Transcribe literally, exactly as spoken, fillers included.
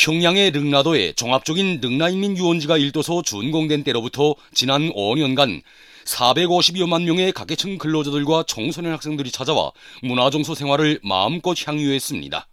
평양의 릉라도에 종합적인 릉라인민유원지가 일도소 준공된 때로부터 지난 오 년간 사백오십여만 명의 각계층 근로자들과 청소년 학생들이 찾아와 문화정서 생활을 마음껏 향유했습니다.